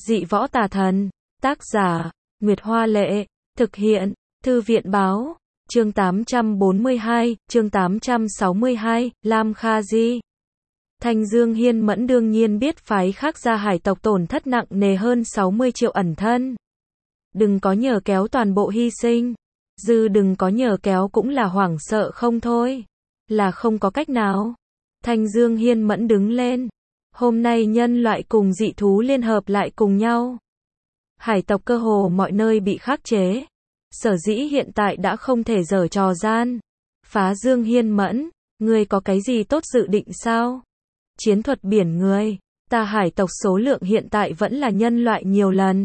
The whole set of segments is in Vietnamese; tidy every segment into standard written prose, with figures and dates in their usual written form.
Dị võ tà thần. Tác giả, Nguyệt Hoa Lệ. Thực hiện, Thư viện Báo. Chương 842, chương 862, Lam Kha Di. Thanh Dương Hiên Mẫn đương nhiên biết phái khác gia hải tộc tổn thất nặng nề hơn 60 triệu ẩn thân. Đừng có nhờ kéo toàn bộ hy sinh. Đừng có nhờ kéo cũng là hoảng sợ không thôi. Là không có cách nào. Thanh Dương Hiên Mẫn đứng lên. Hôm nay nhân loại cùng dị thú liên hợp lại cùng nhau. Hải tộc cơ hồ mọi nơi bị khắc chế. Sở dĩ hiện tại đã không thể giở trò gian. Phá Dương Hiên Mẫn, ngươi có cái gì tốt dự định sao? Chiến thuật biển người, ta hải tộc số lượng hiện tại vẫn là nhân loại nhiều lần.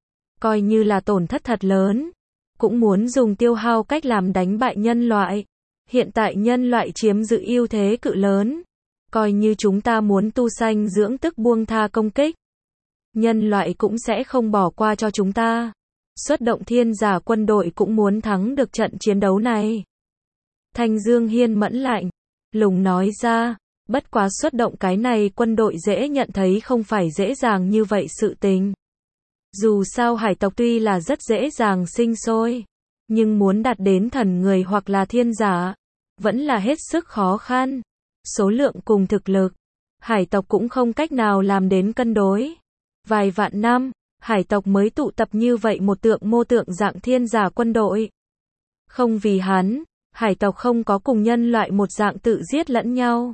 Coi như là tổn thất thật lớn, cũng muốn dùng tiêu hao cách làm đánh bại nhân loại. Hiện tại nhân loại chiếm giữ ưu thế cự lớn. Coi như chúng ta muốn tu sanh dưỡng tức buông tha công kích. Nhân loại cũng sẽ không bỏ qua cho chúng ta. Xuất động thiên giả quân đội cũng muốn thắng được trận chiến đấu này. Thanh Dương Hiên Mẫn lạnh lùng nói ra, bất quá xuất động cái này quân đội dễ nhận thấy không phải dễ dàng như vậy sự tình. Dù sao hải tộc tuy là rất dễ dàng sinh sôi, nhưng muốn đạt đến thần người hoặc là thiên giả, vẫn là hết sức khó khăn. Số lượng cùng thực lực, hải tộc cũng không cách nào làm đến cân đối. Vài vạn năm, hải tộc mới tụ tập như vậy một tượng mô tượng dạng thiên giả quân đội. Không vì hắn, hải tộc không có cùng nhân loại một dạng tự giết lẫn nhau.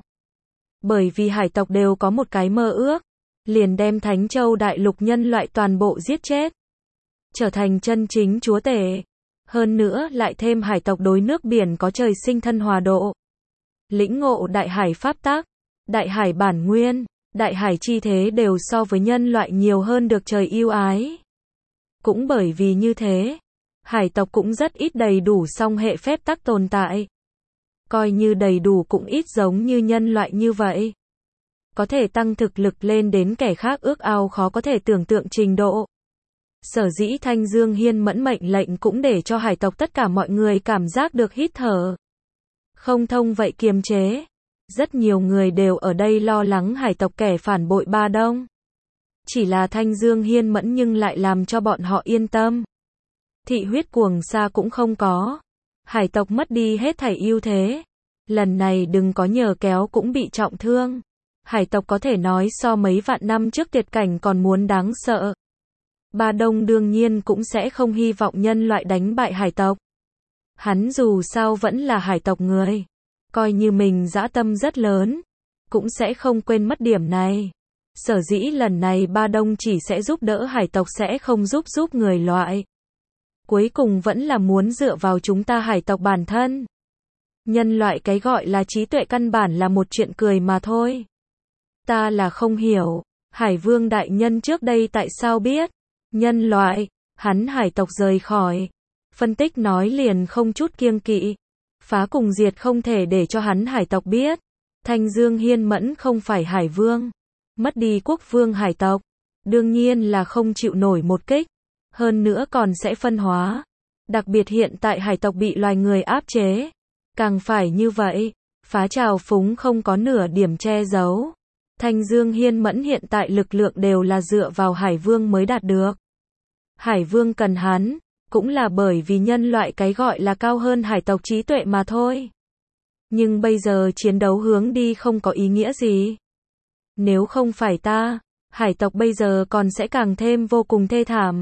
Bởi vì hải tộc đều có một cái mơ ước, liền đem Thánh Châu đại lục nhân loại toàn bộ giết chết. Trở thành chân chính chúa tể. Hơn nữa lại thêm hải tộc đối nước biển có trời sinh thân hòa độ. Lĩnh ngộ đại hải pháp tắc, đại hải bản nguyên, đại hải chi thế đều so với nhân loại nhiều hơn được trời yêu ái. Cũng bởi vì như thế, hải tộc cũng rất ít đầy đủ song hệ phép tắc tồn tại. Coi như đầy đủ cũng ít giống như nhân loại như vậy. Có thể tăng thực lực lên đến kẻ khác ước ao khó có thể tưởng tượng trình độ. Sở dĩ Thanh Dương Hiên Mẫn mệnh lệnh cũng để cho hải tộc tất cả mọi người cảm giác được hít thở. Không thông vậy kiềm chế. Rất nhiều người đều ở đây lo lắng hải tộc kẻ phản bội Ba Đông. Chỉ là Thanh Dương Hiên Mẫn nhưng lại làm cho bọn họ yên tâm. Thị huyết cuồng sa cũng không có. Hải tộc mất đi hết thảy ưu thế. Lần này đừng có nhờ kéo cũng bị trọng thương. Hải tộc có thể nói so mấy vạn năm trước tuyệt cảnh còn muốn đáng sợ. Ba Đông đương nhiên cũng sẽ không hy vọng nhân loại đánh bại hải tộc. Hắn dù sao vẫn là hải tộc người. Coi như mình dã tâm rất lớn, cũng sẽ không quên mất điểm này. Sở dĩ lần này Ba Đông chỉ sẽ giúp đỡ hải tộc sẽ không giúp người loại. Cuối cùng vẫn là muốn dựa vào chúng ta hải tộc bản thân. Nhân loại cái gọi là trí tuệ căn bản là một chuyện cười mà thôi. Ta là không hiểu, Hải Vương đại nhân trước đây tại sao biết? Nhân loại, hắn hải tộc rời khỏi. Phân tích nói liền không chút kiêng kỵ. Phá cùng diệt không thể để cho hắn hải tộc biết. Thanh Dương Hiên Mẫn không phải Hải Vương. Mất đi quốc vương hải tộc. Đương nhiên là không chịu nổi một kích. Hơn nữa còn sẽ phân hóa. Đặc biệt hiện tại hải tộc bị loài người áp chế. Càng phải như vậy. Phá trào phúng không có nửa điểm che giấu. Thanh Dương Hiên Mẫn hiện tại lực lượng đều là dựa vào Hải Vương mới đạt được. Hải Vương cần hắn. Cũng là bởi vì nhân loại cái gọi là cao hơn hải tộc trí tuệ mà thôi. Nhưng bây giờ chiến đấu hướng đi không có ý nghĩa gì. Nếu không phải ta, hải tộc bây giờ còn sẽ càng thêm vô cùng thê thảm.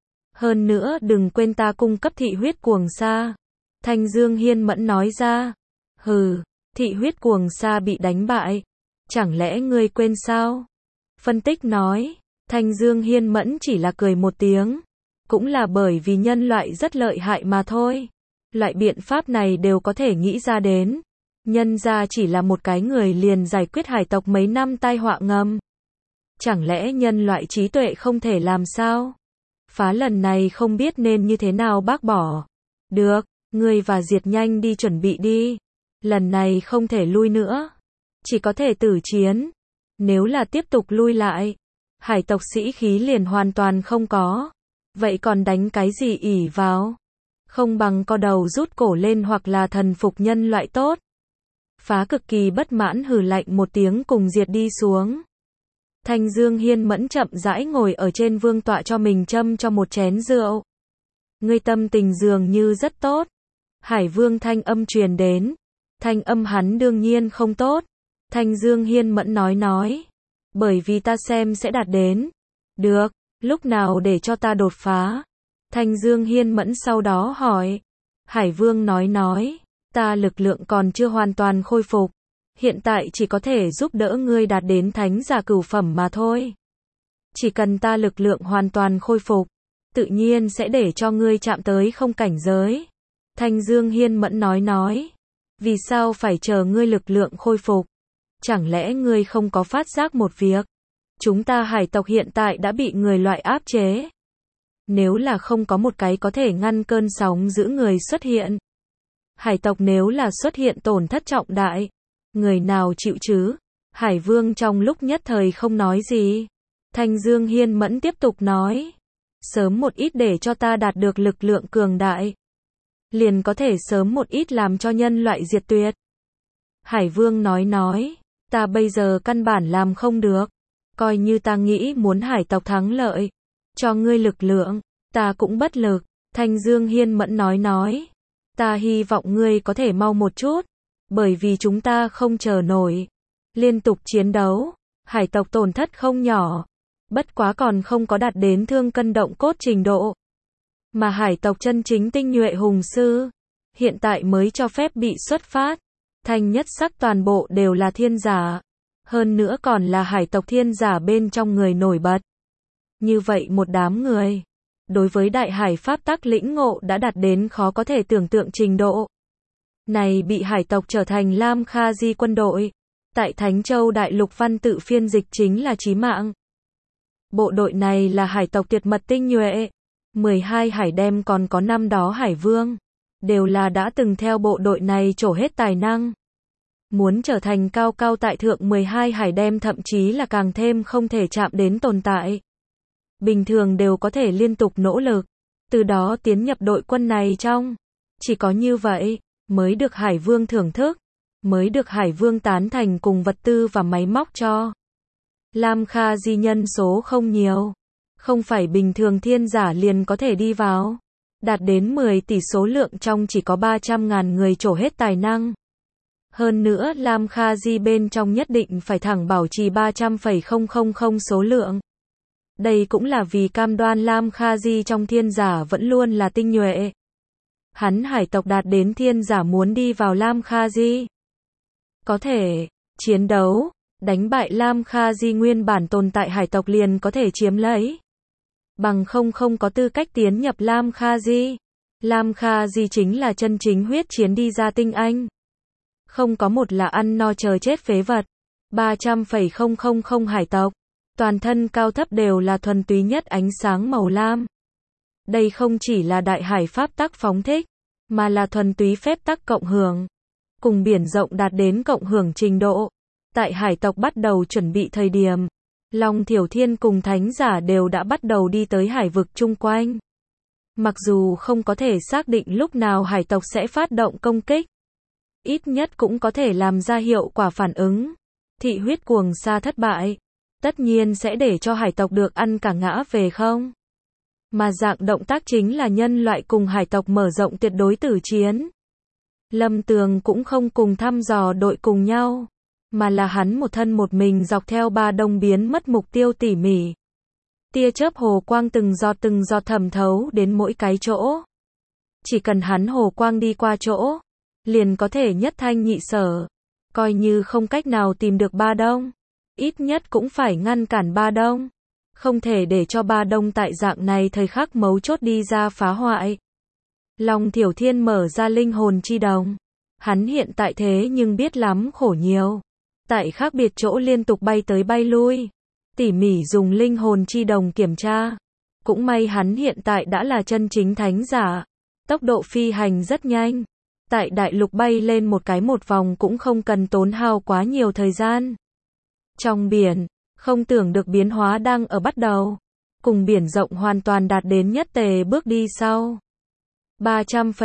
Hơn nữa đừng quên ta cung cấp thị huyết cuồng sa. Thanh Dương Hiên Mẫn nói ra. Hừ, thị huyết cuồng sa bị đánh bại. Chẳng lẽ ngươi quên sao? Phân tích nói. Thanh Dương Hiên Mẫn chỉ là cười một tiếng. Cũng là bởi vì nhân loại rất lợi hại mà thôi. Loại biện pháp này đều có thể nghĩ ra đến. Nhân ra chỉ là một cái người liền giải quyết hải tộc mấy năm tai họa ngầm. Chẳng lẽ nhân loại trí tuệ không thể làm sao? Phá lần này không biết nên như thế nào bác bỏ. Được, ngươi và Diệt nhanh đi chuẩn bị đi. Lần này không thể lui nữa. Chỉ có thể tử chiến. Nếu là tiếp tục lui lại, hải tộc sĩ khí liền hoàn toàn không có. Vậy còn đánh cái gì ỉ vào? Không bằng co đầu rút cổ lên hoặc là thần phục nhân loại tốt. Phá cực kỳ bất mãn hừ lạnh một tiếng cùng Diệt đi xuống. Thanh Dương Hiên Mẫn chậm rãi ngồi ở trên vương tọa cho mình châm cho một chén rượu. Ngươi tâm tình dường như rất tốt. Hải Vương thanh âm truyền đến. Thanh âm hắn đương nhiên không tốt. Thanh Dương Hiên Mẫn nói. Bởi vì ta xem sẽ đạt đến. Được, lúc nào để cho ta đột phá? Thanh Dương Hiên Mẫn sau đó hỏi. Hải Vương nói. Ta lực lượng còn chưa hoàn toàn khôi phục. Hiện tại chỉ có thể giúp đỡ ngươi đạt đến thánh giả cửu phẩm mà thôi. Chỉ cần ta lực lượng hoàn toàn khôi phục, tự nhiên sẽ để cho ngươi chạm tới không cảnh giới. Thanh Dương Hiên Mẫn nói. Vì sao phải chờ ngươi lực lượng khôi phục? Chẳng lẽ ngươi không có phát giác một việc? Chúng ta hải tộc hiện tại đã bị người loại áp chế. Nếu là không có một cái có thể ngăn cơn sóng giữ người xuất hiện. Hải tộc nếu là xuất hiện tổn thất trọng đại. Người nào chịu chứ? Hải Vương trong lúc nhất thời không nói gì. Thanh Dương Hiên Mẫn tiếp tục nói. Sớm một ít để cho ta đạt được lực lượng cường đại. Liền có thể sớm một ít làm cho nhân loại diệt tuyệt. Hải Vương nói. Ta bây giờ căn bản làm không được. Coi như ta nghĩ muốn hải tộc thắng lợi. Cho ngươi lực lượng. Ta cũng bất lực. Thanh Dương Hiên Mẫn nói. Ta hy vọng ngươi có thể mau một chút. Bởi vì chúng ta không chờ nổi. Liên tục chiến đấu. Hải tộc tổn thất không nhỏ. Bất quá còn không có đạt đến thương cân động cốt trình độ. Mà hải tộc chân chính tinh nhuệ hùng sư. Hiện tại mới cho phép bị xuất phát. Thanh nhất sắc toàn bộ đều là thiên giả. Hơn nữa còn là hải tộc thiên giả bên trong người nổi bật. Như vậy một đám người. Đối với đại hải pháp tắc lĩnh ngộ đã đạt đến khó có thể tưởng tượng trình độ. Này bị hải tộc trở thành Lam Kha Di quân đội. Tại Thánh Châu Đại Lục văn tự phiên dịch chính là chí mạng. Bộ đội này là hải tộc tuyệt mật tinh nhuệ. 12 hải đem còn có năm đó Hải Vương. Đều là đã từng theo bộ đội này trổ hết tài năng. Muốn trở thành cao cao tại thượng 12 hải đem thậm chí là càng thêm không thể chạm đến tồn tại. Bình thường đều có thể liên tục nỗ lực. Từ đó tiến nhập đội quân này trong. Chỉ có như vậy. Mới được Hải Vương thưởng thức, mới được Hải Vương tán thành cùng vật tư và máy móc cho. Lam Kha Di nhân số không nhiều, không phải bình thường thiên giả liền có thể đi vào. Đạt đến 10 tỷ số lượng trong chỉ có 300.000 người trổ hết tài năng. Hơn nữa Lam Kha Di bên trong nhất định phải thẳng bảo trì 300,000 số lượng. Đây cũng là vì cam đoan Lam Kha Di trong thiên giả vẫn luôn là tinh nhuệ. Hắn hải tộc đạt đến thiên giả muốn đi vào Lam Kha Di. Có thể, chiến đấu, đánh bại Lam Kha Di nguyên bản tồn tại hải tộc liền có thể chiếm lấy. Bằng không có tư cách tiến nhập Lam Kha Di. Lam Kha Di chính là chân chính huyết chiến đi ra tinh anh. Không có một là ăn no chờ chết phế vật. 300,000 hải tộc. Toàn thân cao thấp đều là thuần túy nhất ánh sáng màu lam. Đây không chỉ là đại hải pháp tắc phóng thích, mà là thuần túy phép tắc cộng hưởng. Cùng biển rộng đạt đến cộng hưởng trình độ. Tại hải tộc bắt đầu chuẩn bị thời điểm, Long Thiểu Thiên cùng thánh giả đều đã bắt đầu đi tới hải vực chung quanh. Mặc dù không có thể xác định lúc nào hải tộc sẽ phát động công kích, ít nhất cũng có thể làm ra hiệu quả phản ứng. Thị huyết cuồng sa thất bại, tất nhiên sẽ để cho hải tộc được ăn cả ngã về không. Mà dạng động tác chính là nhân loại cùng hải tộc mở rộng tuyệt đối tử chiến. Lâm Tường cũng không cùng thăm dò đội cùng nhau, mà là hắn một thân một mình dọc theo Ba Đông biến mất mục tiêu tỉ mỉ. Tia chớp hồ quang từng giọt thẩm thấu đến mỗi cái chỗ. Chỉ cần hắn hồ quang đi qua chỗ, liền có thể nhất thanh nhị sở. Coi như không cách nào tìm được Ba Đông, ít nhất cũng phải ngăn cản Ba Đông. Không thể để cho Ba Đông tại dạng này thời khắc mấu chốt đi ra phá hoại. Long Thiểu Thiên mở ra linh hồn chi đồng. Hắn hiện tại thế nhưng biết lắm khổ nhiều. Tại khác biệt chỗ liên tục bay tới bay lui. Tỉ mỉ dùng linh hồn chi đồng kiểm tra. Cũng may hắn hiện tại đã là chân chính thánh giả. Tốc độ phi hành rất nhanh. Tại đại lục bay lên một cái một vòng cũng không cần tốn hao quá nhiều thời gian. Trong biển, không tưởng được biến hóa đang ở bắt đầu. Cùng biển rộng hoàn toàn đạt đến nhất tề bước đi sau.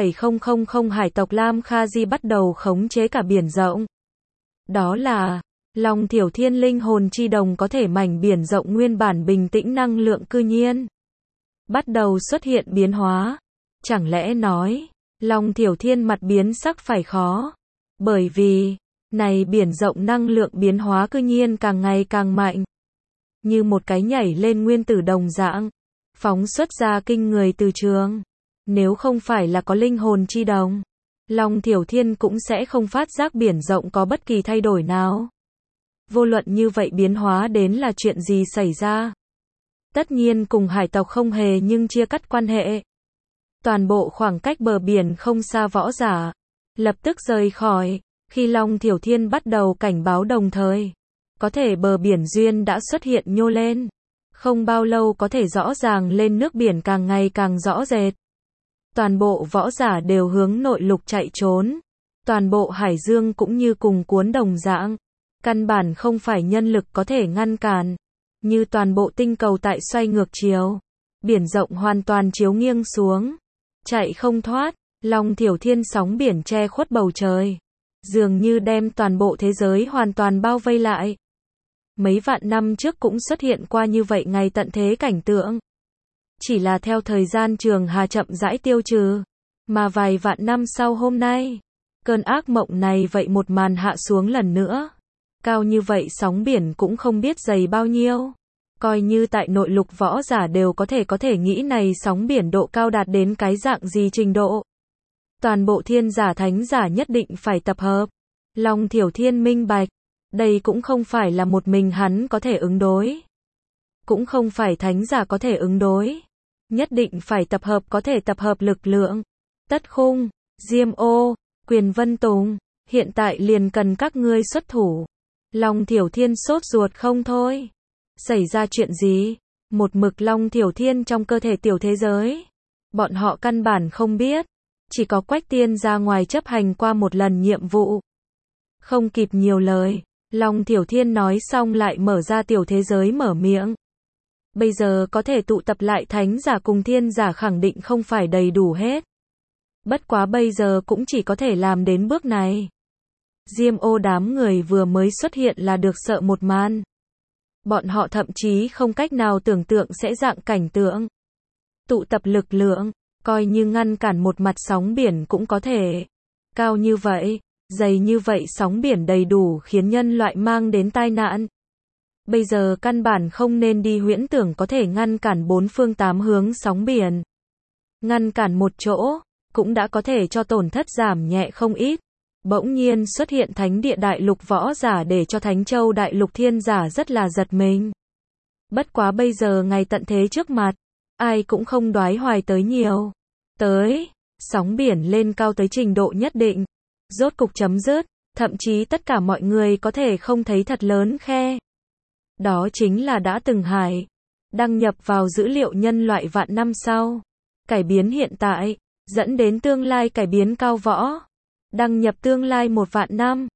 300,000 hải tộc Lam Kha Di bắt đầu khống chế cả biển rộng. Đó là Long Thiểu Thiên linh hồn chi đồng có thể mảnh biển rộng nguyên bản bình tĩnh năng lượng cư nhiên bắt đầu xuất hiện biến hóa. Chẳng lẽ nói, Long Thiểu Thiên mặt biến sắc phải khó. Bởi vì, này biển rộng năng lượng biến hóa cư nhiên càng ngày càng mạnh. Như một cái nhảy lên nguyên tử đồng dạng, phóng xuất ra kinh người từ trường. Nếu không phải là có linh hồn chi đồng, Long Thiểu Thiên cũng sẽ không phát giác biển rộng có bất kỳ thay đổi nào. Vô luận như vậy biến hóa đến là chuyện gì xảy ra. Tất nhiên cùng hải tộc không hề nhưng chia cắt quan hệ. Toàn bộ khoảng cách bờ biển không xa võ giả lập tức rời khỏi. Khi Long Thiểu Thiên bắt đầu cảnh báo đồng thời, có thể bờ biển duyên đã xuất hiện nhô lên. Không bao lâu có thể rõ ràng lên nước biển càng ngày càng rõ rệt. Toàn bộ võ giả đều hướng nội lục chạy trốn. Toàn bộ hải dương cũng như cùng cuốn đồng dạng. Căn bản không phải nhân lực có thể ngăn cản. Như toàn bộ tinh cầu tại xoay ngược chiều. Biển rộng hoàn toàn chiếu nghiêng xuống. Chạy không thoát. Long Thiểu Thiên sóng biển che khuất bầu trời. Dường như đem toàn bộ thế giới hoàn toàn bao vây lại. Mấy vạn năm trước cũng xuất hiện qua như vậy ngày tận thế cảnh tượng. Chỉ là theo thời gian trường hà chậm rãi tiêu trừ. Mà vài vạn năm sau hôm nay, cơn ác mộng này vậy một màn hạ xuống lần nữa. Cao như vậy sóng biển cũng không biết dày bao nhiêu. Coi như tại nội lục võ giả đều có thể nghĩ này sóng biển độ cao đạt đến cái dạng gì trình độ. Toàn bộ thiên giả thánh giả nhất định phải tập hợp. Long Thiểu Thiên minh bạch. Đây cũng không phải là một mình hắn có thể ứng đối. Cũng không phải thánh giả có thể ứng đối. Nhất định phải tập hợp có thể tập hợp lực lượng. Tất Khung, Diêm Ô, Quyền Vân Tùng, hiện tại liền cần các ngươi xuất thủ. Long Thiểu Thiên sốt ruột không thôi. Xảy ra chuyện gì? Một mực Long Thiểu Thiên trong cơ thể tiểu thế giới. Bọn họ căn bản không biết. Chỉ có Quách Tiên ra ngoài chấp hành qua một lần nhiệm vụ. Không kịp nhiều lời, Long Thiểu Thiên nói xong lại mở ra tiểu thế giới mở miệng. Bây giờ có thể tụ tập lại thánh giả cùng thiên giả khẳng định không phải đầy đủ hết. Bất quá bây giờ cũng chỉ có thể làm đến bước này. Diêm Ô đám người vừa mới xuất hiện là được sợ một màn. Bọn họ thậm chí không cách nào tưởng tượng sẽ dạng cảnh tượng. Tụ tập lực lượng, coi như ngăn cản một mặt sóng biển cũng có thể. Cao như vậy, dày như vậy sóng biển đầy đủ khiến nhân loại mang đến tai nạn. Bây giờ căn bản không nên đi huyễn tưởng có thể ngăn cản bốn phương tám hướng sóng biển. Ngăn cản một chỗ, cũng đã có thể cho tổn thất giảm nhẹ không ít. Bỗng nhiên xuất hiện thánh địa đại lục võ giả để cho Thánh Châu đại lục thiên giả rất là giật mình. Bất quá bây giờ ngày tận thế trước mặt, ai cũng không đoái hoài tới nhiều. Tới, sóng biển lên cao tới trình độ nhất định. Rốt cục chấm dứt, thậm chí tất cả mọi người có thể không thấy thật lớn khe. Đó chính là đã từng hải. Đăng nhập vào dữ liệu nhân loại vạn năm sau. Cải biến hiện tại, dẫn đến tương lai cải biến cao võ. Đăng nhập tương lai một vạn năm.